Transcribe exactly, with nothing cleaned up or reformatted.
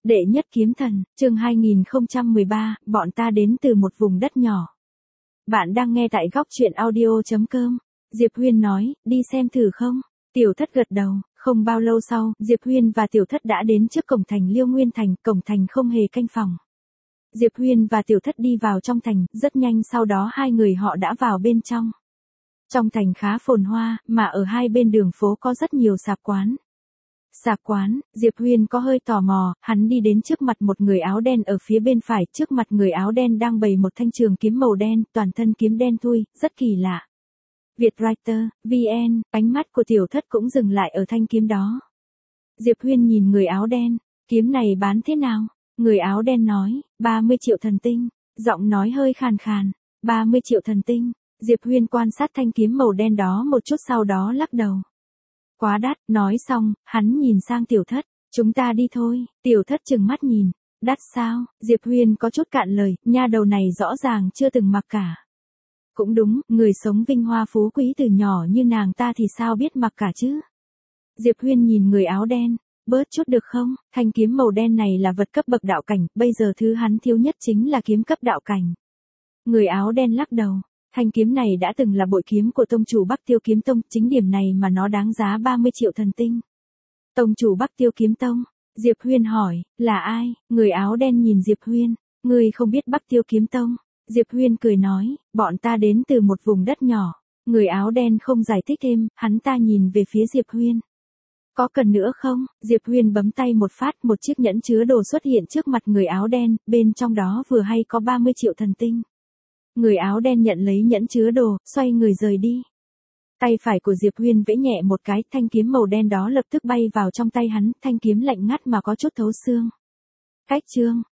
Đệ nhất kiếm thần, chương hai nghìn không trăm mười ba, bọn ta đến từ một vùng đất nhỏ. Bạn đang nghe tại góc truyện audio chấm com. Diệp Huyên nói, đi xem thử không? Tiểu Thất gật đầu, không bao lâu sau, Diệp Huyên và Tiểu Thất đã đến trước cổng thành Liêu Nguyên Thành, cổng thành không hề canh phòng. Diệp Huyên và Tiểu Thất đi vào trong thành, rất nhanh sau đó hai người họ đã vào bên trong. Trong thành khá phồn hoa, mà ở hai bên đường phố có rất nhiều sạp quán. Sạp quán, Diệp Huyên có hơi tò mò, hắn đi đến trước mặt một người áo đen ở phía bên phải, trước mặt người áo đen đang bày một thanh trường kiếm màu đen, toàn thân kiếm đen thui, rất kỳ lạ. Vietwriter, vê en, ánh mắt của Tiểu Thất cũng dừng lại ở thanh kiếm đó. Diệp Huyên nhìn người áo đen, kiếm này bán thế nào? Người áo đen nói, ba mươi triệu thần tinh, giọng nói hơi khàn khàn, ba mươi triệu thần tinh. Diệp Huyên quan sát thanh kiếm màu đen đó một chút sau đó lắc đầu. Quá đắt, nói xong, hắn nhìn sang Tiểu Thất, chúng ta đi thôi. Tiểu Thất trừng mắt nhìn, đắt sao? Diệp Huyên có chút cạn lời, nha đầu này rõ ràng chưa từng mặc cả. Cũng đúng, người sống vinh hoa phú quý từ nhỏ như nàng ta thì sao biết mặc cả chứ? Diệp Huyên nhìn người áo đen, bớt chút được không? Thanh kiếm màu đen này là vật cấp bậc đạo cảnh, bây giờ thứ hắn thiếu nhất chính là kiếm cấp đạo cảnh. Người áo đen lắc đầu. Thanh kiếm này đã từng là bội kiếm của tông chủ Bắc Tiêu Kiếm Tông, chính điểm này mà nó đáng giá ba mươi triệu thần tinh. Tông chủ Bắc Tiêu Kiếm Tông, Diệp Huyên hỏi, là ai? Người áo đen nhìn Diệp Huyên, người không biết Bắc Tiêu Kiếm Tông. Diệp Huyên cười nói, bọn ta đến từ một vùng đất nhỏ. Người áo đen không giải thích thêm, hắn ta nhìn về phía Diệp Huyên. Có cần nữa không? Diệp Huyên bấm tay một phát, một chiếc nhẫn chứa đồ xuất hiện trước mặt người áo đen, bên trong đó vừa hay có ba mươi triệu thần tinh. Người áo đen nhận lấy nhẫn chứa đồ, xoay người rời đi. Tay phải của Diệp Huyên vẫy nhẹ một cái, thanh kiếm màu đen đó lập tức bay vào trong tay hắn, thanh kiếm lạnh ngắt mà có chút thấu xương. Cách chương,